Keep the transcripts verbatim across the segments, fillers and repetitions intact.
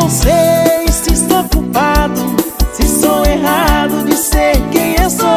não sei se estou culpado, se sou errado de ser quem eu sou.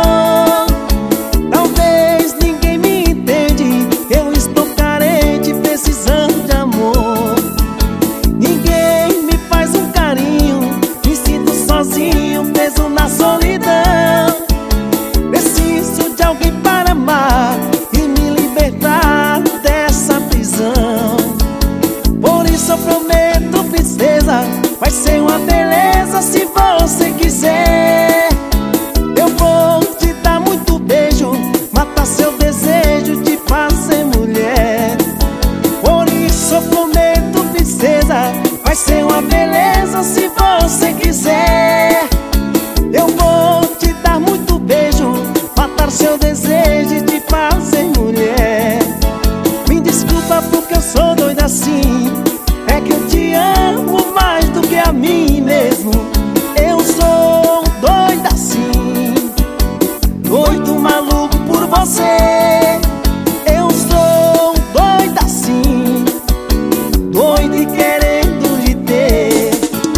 Talvez ninguém me entende, eu estou carente, precisando de amor. Ninguém me faz um carinho, me sinto sozinho, preso na solidão. Preciso de alguém para amar e me libertar dessa prisão. Por isso eu prometo, princesa, vai ser uma beleza se você quiser. Eu vou te dar muito beijo, matar seu desejo de fazer mulher. Por isso eu prometo, princesa, vai ser uma beleza se você quiser. Eu vou te dar muito beijo, matar seu desejo de fazer mulher. Me desculpa porque eu sou doida assim, é que eu te amo mais do que a mim mesmo. Eu sou doida assim, doido maluco por você. Eu sou doida assim, doido e querendo lhe ter.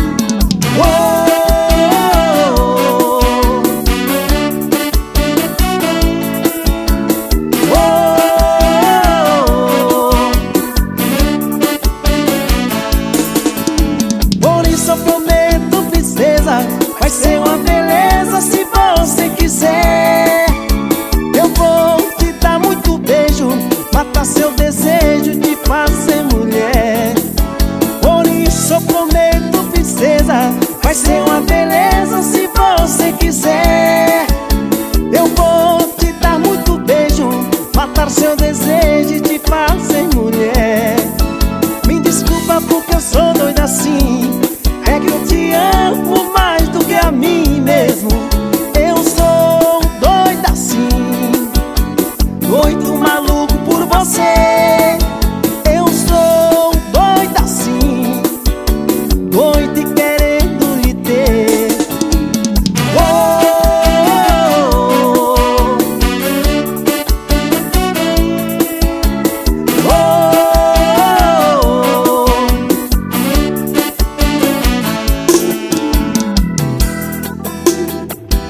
Eu prometo, princesa, vai ser uma beleza se você quiser. Eu vou te dar muito beijo, matar seu desejo de fazer mulher. Por isso eu prometo, princesa, vai ser uma beleza se você quiser. Eu vou te dar muito beijo, matar seu desejo